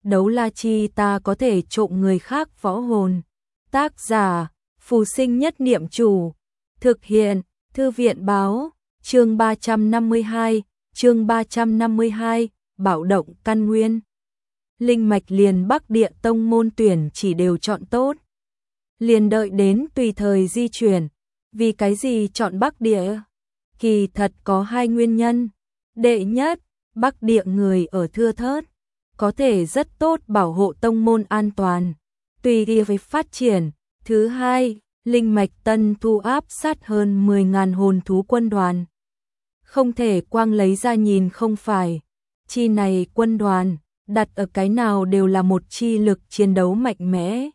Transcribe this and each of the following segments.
đấu la chi ta có thể trộm người khác võ hồn. Tác giả, Phù Sinh Nhất Niệm Chủ. Thực hiện, Thư viện báo, chương 352, Bạo động căn nguyên. Linh mạch liền Bắc Địa tông môn tuyển chỉ đều chọn tốt. Liền đợi đến tùy thời di chuyển. Vì cái gì chọn Bắc Địa? Kỳ thật có hai nguyên nhân. Đệ nhất, Bắc Địa người ở thưa thớt, có thể rất tốt bảo hộ tông môn an toàn, tùy ý với phát triển. Thứ hai, linh mạch tân thu áp sát hơn 10.000 hồn thú quân đoàn. Không thể quang lấy ra nhìn không phải. Chi này quân đoàn, đặt ở cái nào đều là một chi lực chiến đấu mạnh mẽ.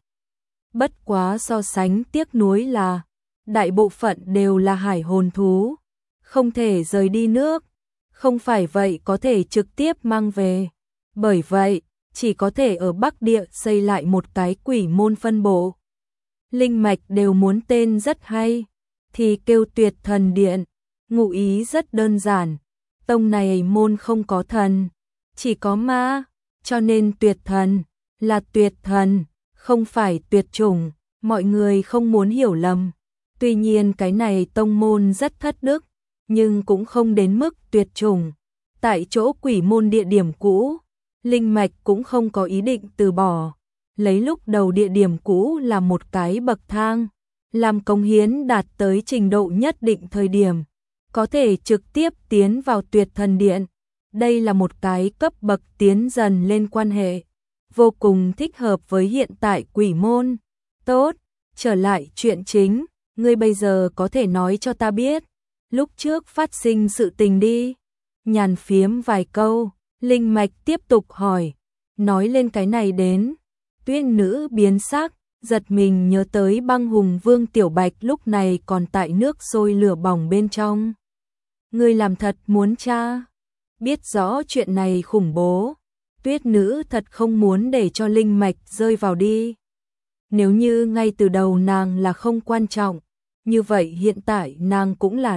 Bất quá so sánh tiếc nuối là, đại bộ phận đều là hải hồn thú, không thể rời đi nước. Không phải vậy có thể trực tiếp mang về. Bởi vậy, chỉ có thể ở Bắc Địa xây lại một cái quỷ môn phân bộ. Linh mạch đều muốn tên rất hay, thì kêu Tuyệt Thần Điện. Ngụ ý rất đơn giản, tông này môn không có thần, chỉ có ma, cho nên tuyệt thần là tuyệt thần, không phải tuyệt chủng. Mọi người không muốn hiểu lầm. Tuy nhiên cái này tông môn rất thất đức, nhưng cũng không đến mức tuyệt chủng. Tại chỗ quỷ môn địa điểm cũ, linh mạch cũng không có ý định từ bỏ. Lấy lúc đầu địa điểm cũ là một cái bậc thang, làm cống hiến đạt tới trình độ nhất định thời điểm, có thể trực tiếp tiến vào Tuyệt Thần Điện. Đây là một cái cấp bậc tiến dần lên quan hệ, vô cùng thích hợp với hiện tại quỷ môn. Tốt, trở lại chuyện chính, ngươi bây giờ có thể nói cho ta biết, lúc trước phát sinh sự tình đi. Nhàn phiếm vài câu, linh mạch tiếp tục hỏi, nói lên cái này đến. Tuyết nữ biến sắc, giật mình nhớ tới Băng Hùng Vương Tiểu Bạch lúc này còn tại nước sôi lửa bỏng bên trong. Ngươi làm thật muốn tra? Biết rõ chuyện này khủng bố, Tuyết nữ thật không muốn để cho linh mạch rơi vào đi. Nếu như ngay từ đầu nàng là không quan trọng, như vậy hiện tại nàng cũng là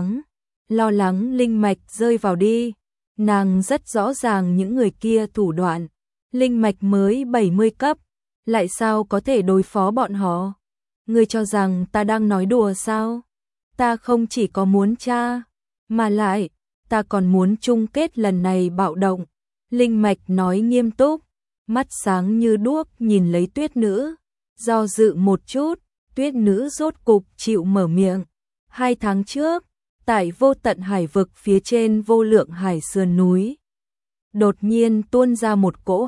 lo lắng linh mạch rơi vào đi. Nàng rất rõ ràng những người kia thủ đoạn, linh mạch mới 70 cấp, lại sao có thể đối phó bọn họ? Ngươi cho rằng ta đang nói đùa sao? Ta không chỉ có muốn tra, mà lại, ta còn muốn chung kết lần này bạo động. Linh mạch nói nghiêm túc, mắt sáng như đuốc nhìn lấy Tuyết nữ, do dự một chút, Tuyết nữ rốt cục chịu mở miệng. 2 tháng trước, tại vô tận hải vực phía trên vô lượng hải sườn núi, đột nhiên tuôn ra một cỗ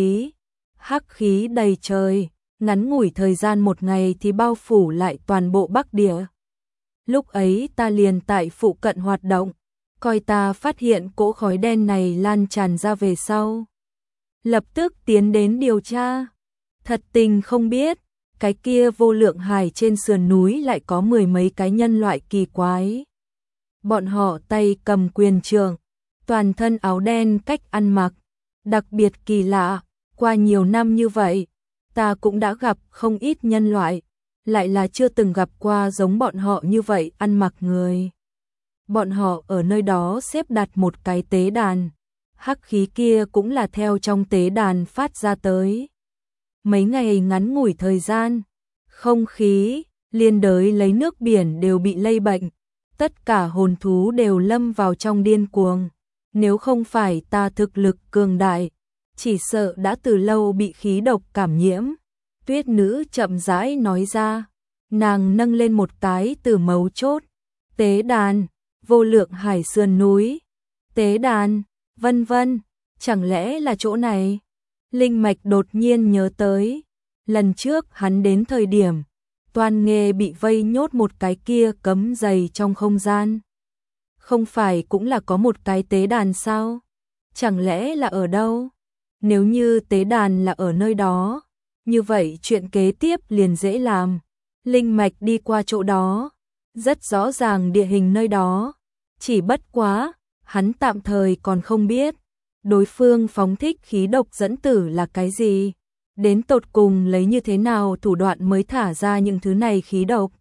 hắc khí đầy trời, ngắn ngủi thời gian 1 ngày thì bao phủ lại toàn bộ Bắc Địa. Lúc ấy ta liền tại phụ cận hoạt động, coi ta phát hiện cỗ khói đen này lan tràn ra về sau, lập tức tiến đến điều tra. Thật tình không biết, cái kia vô lượng hải trên sườn núi lại có 10 mấy cái nhân loại kỳ quái. Bọn họ tay cầm quyền trượng, toàn thân áo đen, cách ăn mặc đặc biệt kỳ lạ. Qua nhiều năm như vậy, ta cũng đã gặp không ít nhân loại, lại là chưa từng gặp qua giống bọn họ như vậy ăn mặc người. Bọn họ ở nơi đó xếp đặt một cái tế đàn, hắc khí kia cũng là theo trong tế đàn phát ra tới. Mấy ngày ngắn ngủi thời gian, không khí, liên đới lấy nước biển đều bị lây bệnh, tất cả hồn thú đều lâm vào trong điên cuồng. Nếu không phải ta thực lực cường đại, chỉ sợ đã từ lâu bị khí độc cảm nhiễm. Tuyết nữ chậm rãi nói ra, nàng nâng lên một cái từ mấu chốt. Tế đàn, vô lượng hải sườn núi, tế đàn, vân vân, chẳng lẽ là chỗ này? Linh mạch đột nhiên nhớ tới, lần trước hắn đến thời điểm, Toan Nghê bị vây nhốt một cái kia cấm dày trong không gian. Không phải cũng là có một cái tế đàn sao? Chẳng lẽ là ở đâu? Nếu như tế đàn là ở nơi đó, như vậy chuyện kế tiếp liền dễ làm. Linh mạch đi qua chỗ đó, rất rõ ràng địa hình nơi đó. Chỉ bất quá, hắn tạm thời còn không biết đối phương phóng thích khí độc dẫn tử là cái gì, đến tột cùng lấy như thế nào thủ đoạn mới thả ra những thứ này khí độc.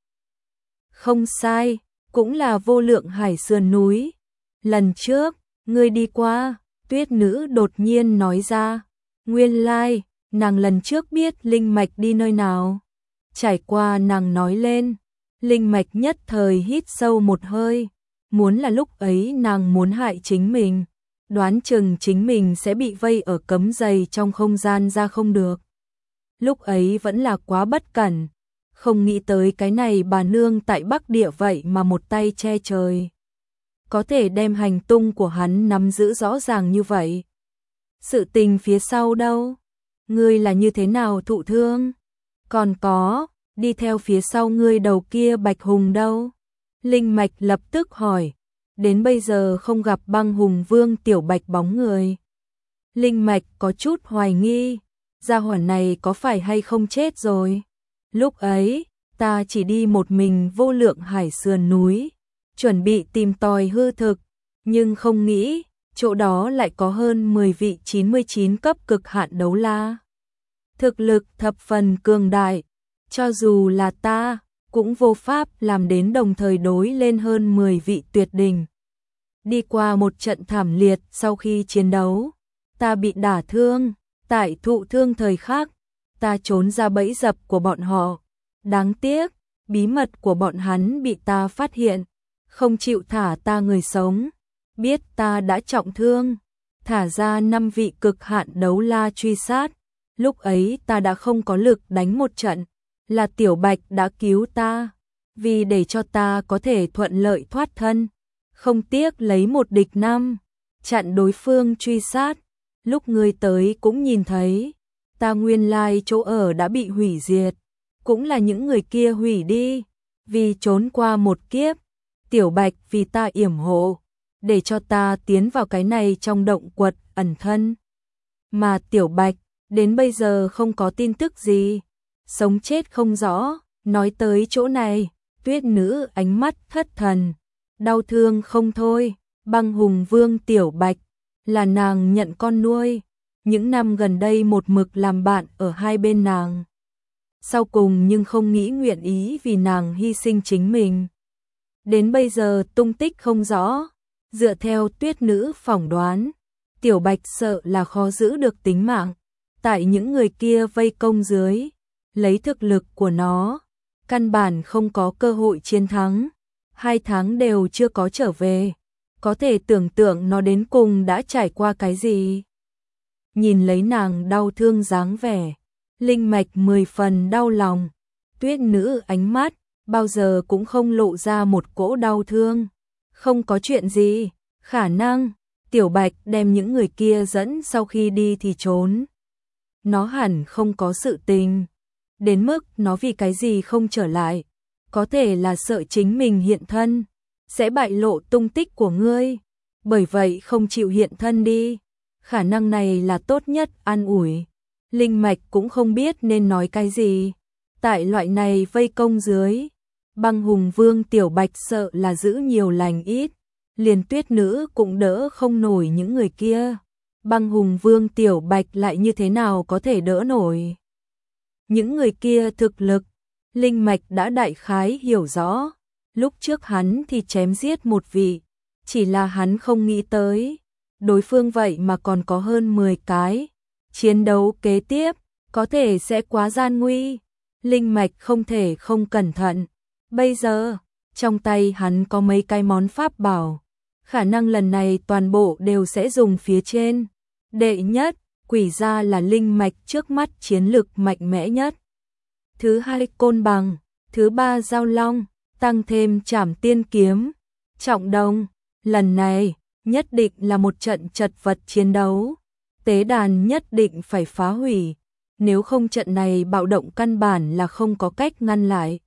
Không sai, cũng là vô lượng hải sườn núi. Lần trước, ngươi đi qua, Tuyết nữ đột nhiên nói ra. Nguyên lai, nàng lần trước biết linh mạch đi nơi nào. Trải qua nàng nói lên, linh mạch nhất thời hít sâu một hơi, muốn là lúc ấy nàng muốn hại chính mình, đoán chừng chính mình sẽ bị vây ở cấm dày trong không gian ra không được. Lúc ấy vẫn là quá bất cẩn, không nghĩ tới cái này bà nương tại Bắc Địa vậy mà một tay che trời. Có thể đem hành tung của hắn nắm giữ rõ ràng như vậy. Sự tình phía sau đâu? Ngươi là như thế nào thụ thương? Còn có, đi theo phía sau ngươi đầu kia Bạch Hùng đâu? Linh mạch lập tức hỏi, đến bây giờ không gặp Băng Hùng Vương Tiểu Bạch bóng người. Linh mạch có chút hoài nghi, gia hỏa này có phải hay không chết rồi? Lúc ấy, ta chỉ đi một mình vô lượng hải sườn núi, chuẩn bị tìm tòi hư thực, nhưng không nghĩ, chỗ đó lại có hơn 10 vị 99 cấp cực hạn đấu la. Thực lực thập phần cường đại, cho dù là ta, cũng vô pháp làm đến đồng thời đối lên hơn 10 vị tuyệt đỉnh. Đi qua một trận thảm liệt sau khi chiến đấu, ta bị đả thương, tại thụ thương thời khắc, ta trốn ra bẫy dập của bọn họ. Đáng tiếc, bí mật của bọn hắn bị ta phát hiện, không chịu thả ta người sống, biết ta đã trọng thương, thả ra 5 vị cực hạn đấu la truy sát. Lúc ấy ta đã không có lực đánh một trận, là Tiểu Bạch đã cứu ta, vì để cho ta có thể thuận lợi thoát thân, không tiếc lấy một địch 5, chặn đối phương truy sát. Lúc ngươi tới cũng nhìn thấy, ta nguyên lai chỗ ở đã bị hủy diệt, cũng là những người kia hủy đi, vì trốn qua một kiếp. Tiểu Bạch vì ta yểm hộ, để cho ta tiến vào cái này trong động quật ẩn thân. Mà Tiểu Bạch, đến bây giờ không có tin tức gì, sống chết không rõ. Nói tới chỗ này, Tuyết Nữ ánh mắt thất thần, đau thương không thôi. Băng Hùng Vương Tiểu Bạch là nàng nhận con nuôi, những năm gần đây một mực làm bạn ở hai bên nàng. Sau cùng nhưng không nghĩ nguyện ý vì nàng hy sinh chính mình. Đến bây giờ tung tích không rõ, dựa theo Tuyết Nữ phỏng đoán, Tiểu Bạch sợ là khó giữ được tính mạng. Tại những người kia vây công dưới, lấy thực lực của nó, căn bản không có cơ hội chiến thắng. 2 tháng đều chưa có trở về, có thể tưởng tượng nó đến cùng đã trải qua cái gì. Nhìn lấy nàng đau thương dáng vẻ, linh mạch 10 phần đau lòng. Tuyết Nữ ánh mắt bao giờ cũng không lộ ra một cỗ đau thương. Không có chuyện gì, khả năng Tiểu Bạch đem những người kia dẫn sau khi đi thì trốn. Nó hẳn không có sự tình, đến mức nó vì cái gì không trở lại, có thể là sợ chính mình hiện thân sẽ bại lộ tung tích của ngươi, bởi vậy không chịu hiện thân đi. Khả năng này là tốt nhất an ủi. Linh mạch cũng không biết nên nói cái gì. Tại loại này vây công dưới, Băng Hùng Vương Tiểu Bạch sợ là giữ nhiều lành ít, liền Tuyết Nữ cũng đỡ không nổi những người kia. Băng Hùng Vương Tiểu Bạch lại như thế nào có thể đỡ nổi những người kia thực lực. Linh mạch đã đại khái hiểu rõ, lúc trước hắn thì chém giết một vị, chỉ là hắn không nghĩ tới đối phương vậy mà còn có hơn 10 cái. Chiến đấu kế tiếp có thể sẽ quá gian nguy. Linh mạch không thể không cẩn thận. Bây giờ trong tay hắn có mấy cái món pháp bảo, khả năng lần này toàn bộ đều sẽ dùng phía trên. Đệ nhất, quỷ gia là linh mạch trước mắt chiến lực mạnh mẽ nhất. Thứ hai, côn bằng. Thứ ba, giao long, tăng thêm trảm tiên kiếm. Trọng đồng, lần này nhất định là một trận chật vật chiến đấu. Tế đàn nhất định phải phá hủy, nếu không trận này bạo động căn bản là không có cách ngăn lại.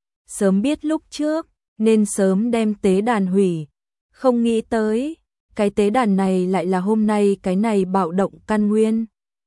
Sớm biết lúc trước, nên sớm đem tế đàn hủy. Không nghĩ tới, cái tế đàn này lại là hôm nay cái này bạo động căn nguyên.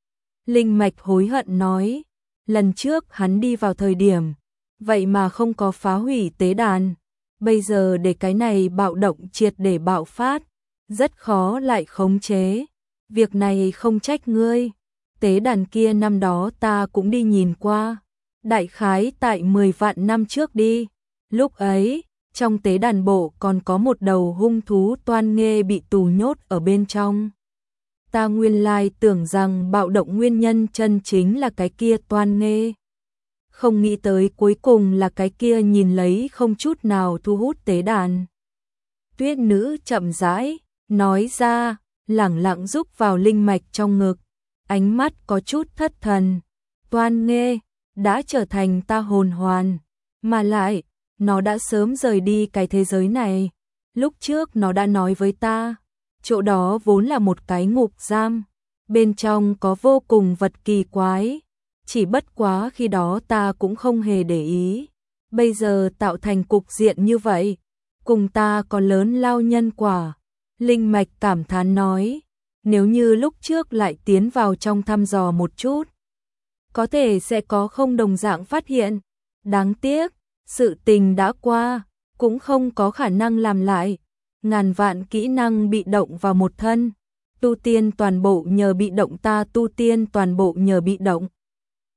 Linh mạch hối hận nói, lần trước hắn đi vào thời điểm, vậy mà không có phá hủy tế đàn. Bây giờ để cái này bạo động triệt để bạo phát, rất khó lại khống chế. Việc này không trách ngươi, tế đàn kia năm đó ta cũng đi nhìn qua, đại khái tại 10 vạn năm trước đi. Lúc ấy, trong tế đàn bộ còn có một đầu hung thú toan nghê bị tù nhốt ở bên trong. Ta nguyên lai tưởng rằng bạo động nguyên nhân chân chính là cái kia Toan Nghê. Không nghĩ tới cuối cùng là cái kia nhìn lấy không chút nào thu hút tế đàn. Tuyết nữ chậm rãi, nói ra, lẳng lặng rúc vào linh mạch trong ngực, ánh mắt có chút thất thần. Toan Nghê đã trở thành ta hồn hoàn, mà lại, nó đã sớm rời đi cái thế giới này. Lúc trước nó đã nói với ta, chỗ đó vốn là một cái ngục giam, bên trong có vô cùng vật kỳ quái, chỉ bất quá khi đó ta cũng không hề để ý. Bây giờ tạo thành cục diện như vậy, cùng ta có lớn lao nhân quả. Linh mạch cảm thán nói, nếu như lúc trước lại tiến vào trong thăm dò một chút, có thể sẽ có không đồng dạng phát hiện. Đáng tiếc, sự tình đã qua, cũng không có khả năng làm lại. Ngàn vạn kỹ năng bị động vào một thân, tu tiên toàn bộ nhờ bị động, ta tu tiên toàn bộ nhờ bị động.